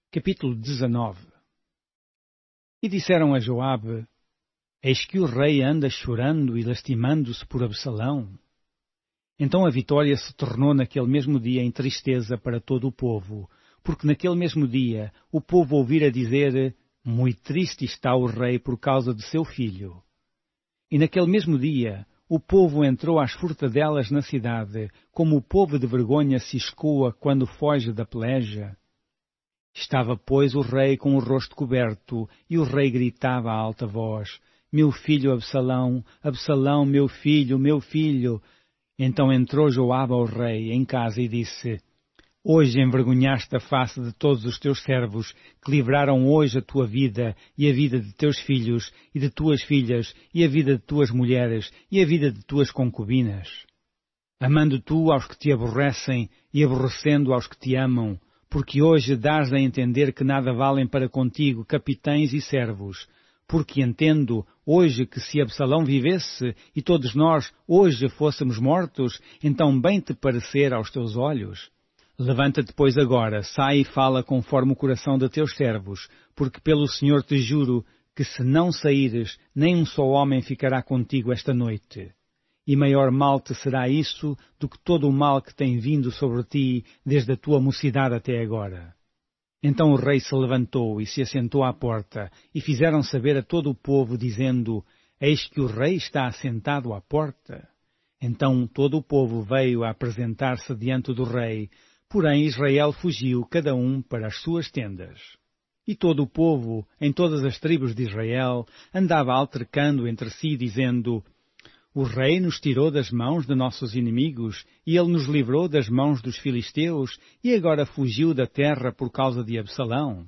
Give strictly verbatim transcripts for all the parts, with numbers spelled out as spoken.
Capítulo dezenove. E disseram a Joabe: Eis que o rei anda chorando e lastimando-se por Absalão. Então a vitória se tornou naquele mesmo dia em tristeza para todo o povo, porque naquele mesmo dia o povo ouvira dizer: Muito triste está o rei por causa de seu filho. E naquele mesmo dia o povo entrou às furtadelas na cidade, como o povo de vergonha se escoa quando foge da peleja. Estava, pois, o rei com o rosto coberto, e o rei gritava a alta voz: Meu filho Absalão, Absalão, meu filho, meu filho. Então entrou Joabe ao rei em casa e disse: Hoje envergonhaste a face de todos os teus servos, que livraram hoje a tua vida, e a vida de teus filhos, e de tuas filhas, e a vida de tuas mulheres, e a vida de tuas concubinas. Amando tu aos que te aborrecem, e aborrecendo aos que te amam, porque hoje dás a entender que nada valem para contigo capitães e servos, porque entendo hoje que se Absalão vivesse, e todos nós hoje fôssemos mortos, então bem te parecer aos teus olhos. Levanta-te, pois, agora, sai e fala conforme o coração de teus servos, porque pelo Senhor te juro que se não saíres, nem um só homem ficará contigo esta noite. E maior mal te será isso do que todo o mal que tem vindo sobre ti desde a tua mocidade até agora. Então o rei se levantou e se assentou à porta, e fizeram saber a todo o povo, dizendo: Eis que o rei está assentado à porta. Então todo o povo veio a apresentar-se diante do rei, porém Israel fugiu, cada um para as suas tendas. E todo o povo, em todas as tribos de Israel, andava altercando entre si, dizendo: O rei nos tirou das mãos de nossos inimigos, e ele nos livrou das mãos dos filisteus, e agora fugiu da terra por causa de Absalão.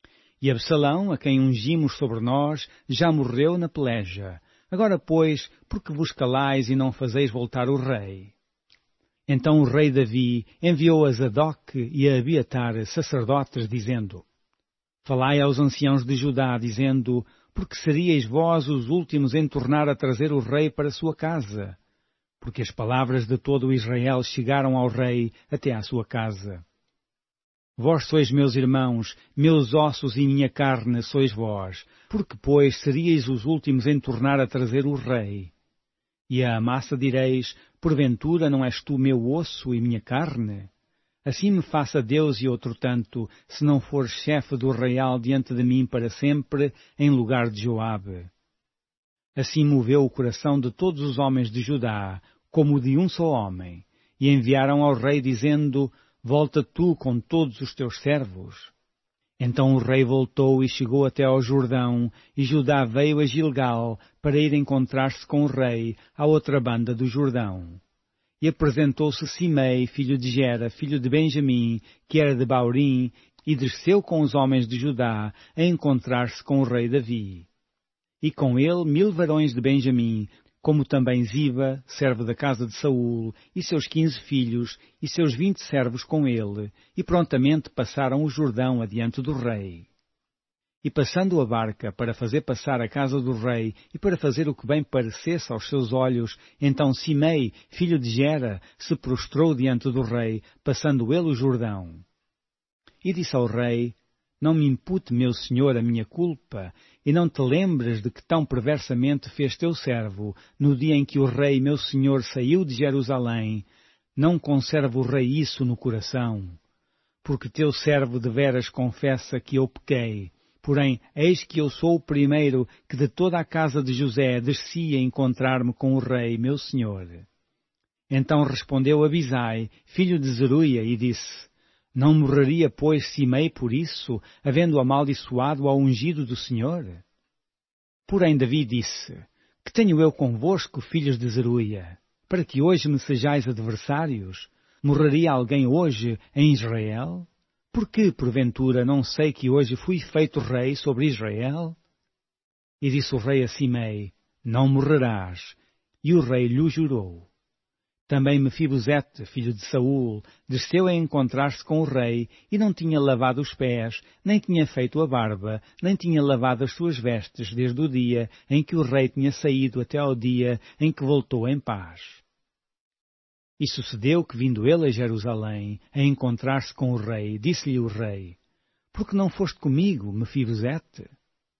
E Absalão, a quem ungimos sobre nós, já morreu na peleja. Agora, pois, por que vos calais e não fazeis voltar o rei? Então o rei Davi enviou a Zadoc e a Abiatar, sacerdotes, dizendo: Falai aos anciãos de Judá, dizendo: Porque seríeis vós os últimos em tornar a trazer o rei para sua casa? Porque as palavras de todo o Israel chegaram ao rei até à sua casa. Vós sois meus irmãos, meus ossos e minha carne sois vós. Porque, pois, seríeis os últimos em tornar a trazer o rei? E a Amassa direis: Porventura não és tu meu osso e minha carne? Assim me faça Deus e outro tanto, se não fores chefe do real diante de mim para sempre, em lugar de Joabe. Assim moveu o coração de todos os homens de Judá, como o de um só homem, e enviaram ao rei dizendo: Volta tu com todos os teus servos. Então o rei voltou e chegou até ao Jordão, e Judá veio a Gilgal para ir encontrar-se com o rei à outra banda do Jordão. E apresentou-se Simei, filho de Gera, filho de Benjamim, que era de Baurim, e desceu com os homens de Judá a encontrar-se com o rei Davi. E com ele mil varões de Benjamim, como também Ziba, servo da casa de Saul, e seus quinze filhos, e seus vinte servos com ele, e prontamente passaram o Jordão adiante do rei. E passando a barca para fazer passar a casa do rei e para fazer o que bem parecesse aos seus olhos, então Simei, filho de Gera, se prostrou diante do rei, passando ele o Jordão. E disse ao rei: Não me impute, meu senhor, a minha culpa, e não te lembres de que tão perversamente fez teu servo, no dia em que o rei, meu senhor, saiu de Jerusalém. Não conserva o rei isso no coração. Porque teu servo deveras confessa que eu pequei. Porém, eis que eu sou o primeiro que de toda a casa de José desci a encontrar-me com o rei, meu senhor. Então respondeu Abisai, filho de Zeruia, e disse: Não morreria, pois, Simei por isso, havendo amaldiçoado ao ungido do Senhor? Porém Davi disse: Que tenho eu convosco, filhos de Zeruia, para que hoje me sejais adversários? Morreria alguém hoje em Israel? Porque, porventura, não sei que hoje fui feito rei sobre Israel? E disse o rei a Simei: Não morrerás. E o rei lhe jurou. Também Mefibosete, filho de Saul, desceu a encontrar-se com o rei, e não tinha lavado os pés, nem tinha feito a barba, nem tinha lavado as suas vestes, desde o dia em que o rei tinha saído até ao dia em que voltou em paz. E sucedeu que, vindo ele a Jerusalém, a encontrar-se com o rei, disse-lhe o rei: Por que não foste comigo, Mefibosete?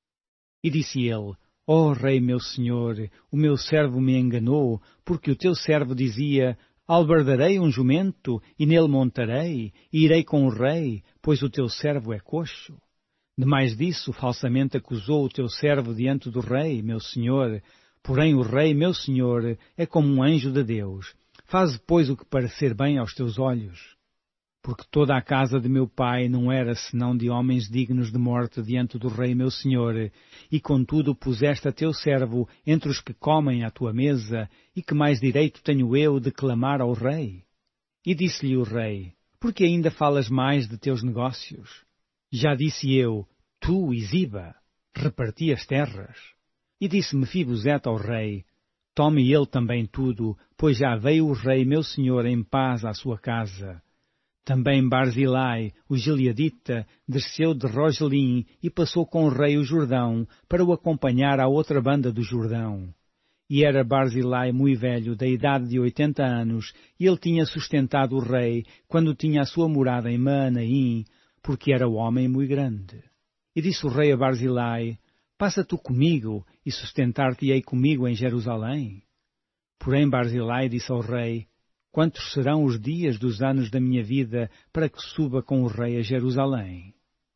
E disse ele, ó rei meu senhor, o meu servo me enganou, porque o teu servo dizia, albardarei um jumento, e nele montarei, e irei com o rei, pois o teu servo é coxo. Demais disso, falsamente acusou o teu servo diante do rei, meu senhor. Porém o rei, meu senhor, é como um anjo de Deus. Faze, pois, o que parecer bem aos teus olhos. Porque toda a casa de meu pai não era senão de homens dignos de morte diante do rei, meu senhor, e contudo puseste a teu servo entre os que comem à tua mesa, e que mais direito tenho eu de clamar ao rei? E disse-lhe o rei, por que ainda falas mais de teus negócios? Já disse eu, tu e Ziba, reparti as terras. E disse Mefibosete ao rei, tome ele também tudo, pois já veio o rei meu senhor em paz à sua casa. Também Barzilai, o gileadita, desceu de Rogelim e passou com o rei o Jordão, para o acompanhar à outra banda do Jordão. E era Barzilai muito velho, da idade de oitenta anos, e ele tinha sustentado o rei, quando tinha a sua morada em Maanaim, porque era homem muito grande. E disse o rei a Barzilai, passa tu comigo, e sustentar-te-ei comigo em Jerusalém. Porém Barzilai disse ao rei, quantos serão os dias dos anos da minha vida para que suba com o rei a Jerusalém?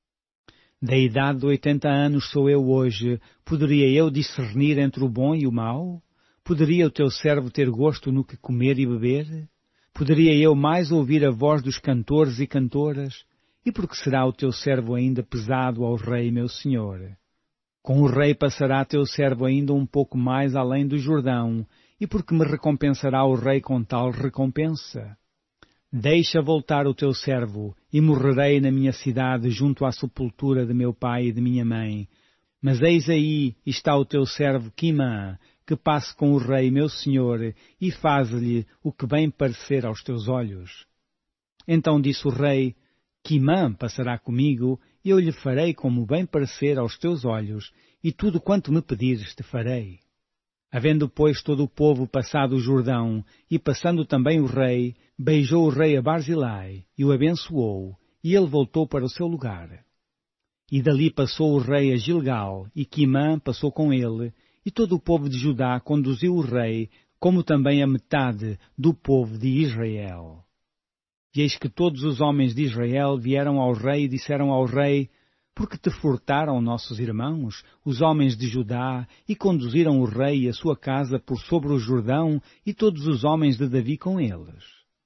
Da idade de oitenta anos sou eu hoje, poderia eu discernir entre o bom e o mau? Poderia o teu servo ter gosto no que comer e beber? Poderia eu mais ouvir a voz dos cantores e cantoras? E por que será o teu servo ainda pesado ao rei, meu senhor? Com o rei passará teu servo ainda um pouco mais além do Jordão, e por que me recompensará o rei com tal recompensa? Deixa voltar o teu servo, e morrerei na minha cidade junto à sepultura de meu pai e de minha mãe. Mas eis aí está o teu servo Quimã, que passe com o rei meu senhor, e faz-lhe o que bem parecer aos teus olhos. Então disse o rei, Quimã passará comigo, e eu lhe farei como bem parecer aos teus olhos, e tudo quanto me pedires te farei. Havendo, pois, todo o povo passado o Jordão, e passando também o rei, beijou o rei a Barzilai, e o abençoou, e ele voltou para o seu lugar. E dali passou o rei a Gilgal, e Quimã passou com ele, e todo o povo de Judá conduziu o rei, como também a metade do povo de Israel. E eis que todos os homens de Israel vieram ao rei e disseram ao rei, porque te furtaram nossos irmãos, os homens de Judá, e conduziram o rei e a sua casa por sobre o Jordão, e todos os homens de Davi com eles.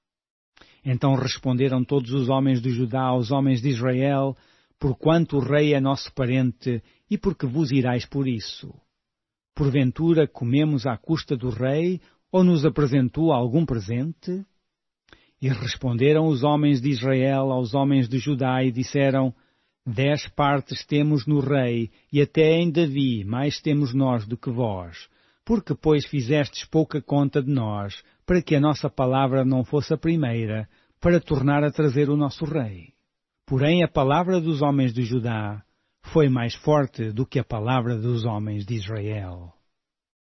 Então responderam todos os homens de Judá aos homens de Israel, porquanto o rei é nosso parente, e porque vos irais por isso? Porventura comemos à custa do rei, ou nos apresentou algum presente? E responderam os homens de Israel aos homens de Judá e disseram, Dez partes temos no rei, e até em Davi mais temos nós do que vós. Porque, pois, fizestes pouca conta de nós, para que a nossa palavra não fosse a primeira, para tornar a trazer o nosso rei. Porém, a palavra dos homens de Judá foi mais forte do que a palavra dos homens de Israel.